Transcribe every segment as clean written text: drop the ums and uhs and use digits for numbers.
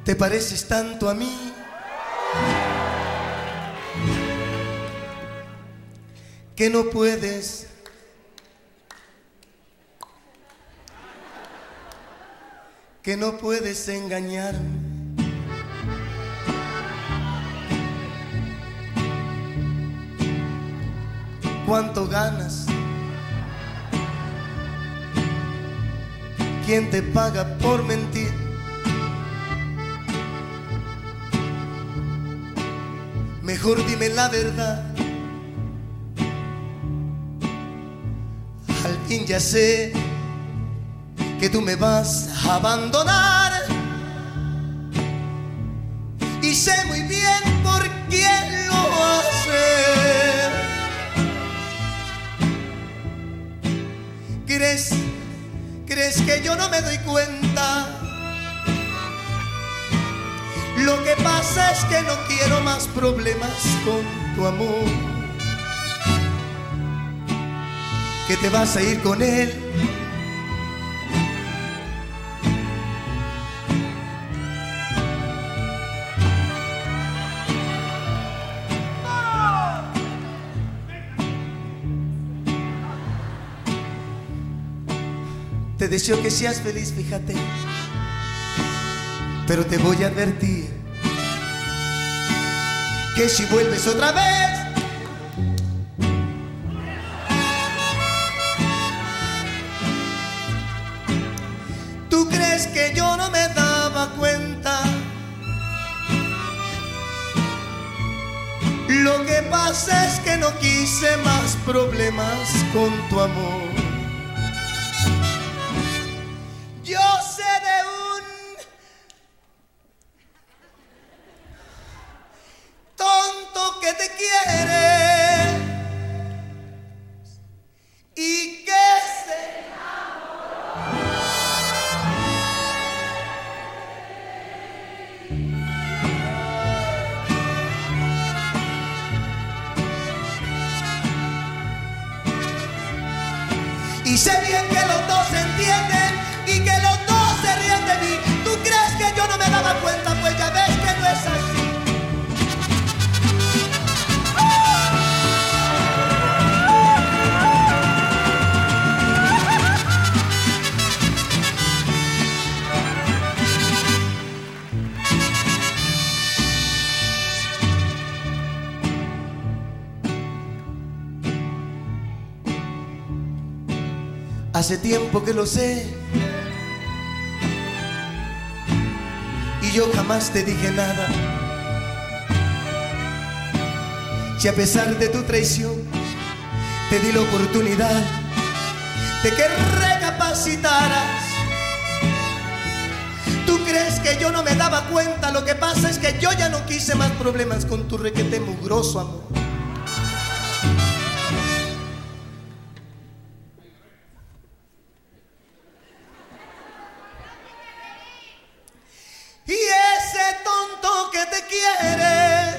Te pareces tanto a mí que no puedes engañarme. ¿Cuánto ganas? ¿Quién te paga por mentir? Mejor dime la verdad. Al fin ya sé que tú me vas a abandonar y sé muy bien por quién lo haces. ¿Crees que yo no me doy cuenta? Lo que pasa es que no quiero más problemas con tu amor. Que te vas a ir con él. Te deseo que seas feliz, fíjate, pero te voy a advertir que si vuelves otra vez, ¿tú crees que yo no me daba cuenta? Lo que pasa es que no quise más problemas con tu amor. Yo sé de un tonto que te quiere y que se y sé bien que los dos se entienden y que los dos se ríen de mí. ¿Tú crees que yo no me daba cuenta? Pues ya ves que no es así. Hace tiempo que lo sé y yo jamás te dije nada. Si a pesar de tu traición te di la oportunidad de que recapacitaras, ¿tú crees que yo no me daba cuenta? Lo que pasa es que yo ya no quise más problemas con tu requete mugroso amor. Y ese tonto que te quiere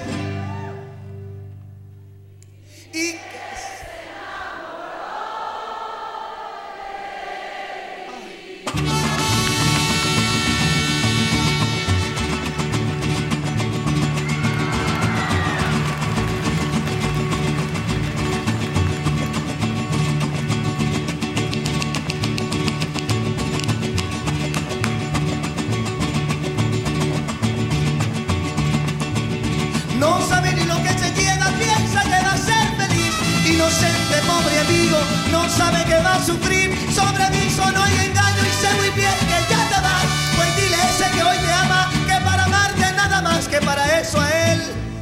y que se no sabe ni lo que se llega, piensa que va a ser feliz. Inocente, pobre amigo, no sabe que va a sufrir. Sobre mí sonó y engaño y sé muy bien que ya te vas. Pues dile a ese que hoy te ama que para amarte nada más que para eso a él.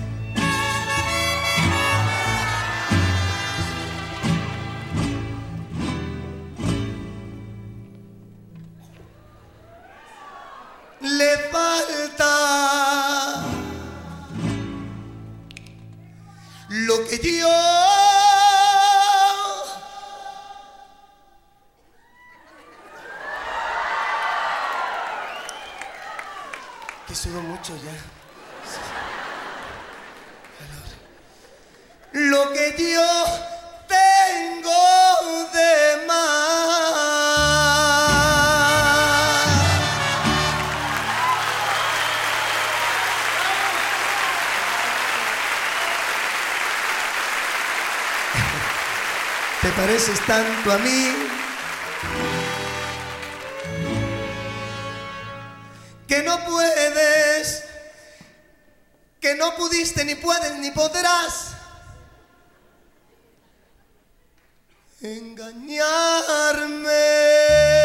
Le falta lo que yo que sudo mucho ya. Lo que yo tengo de más. Te pareces tanto a mí que no puedes, que no pudiste, ni puedes, ni podrás engañarme.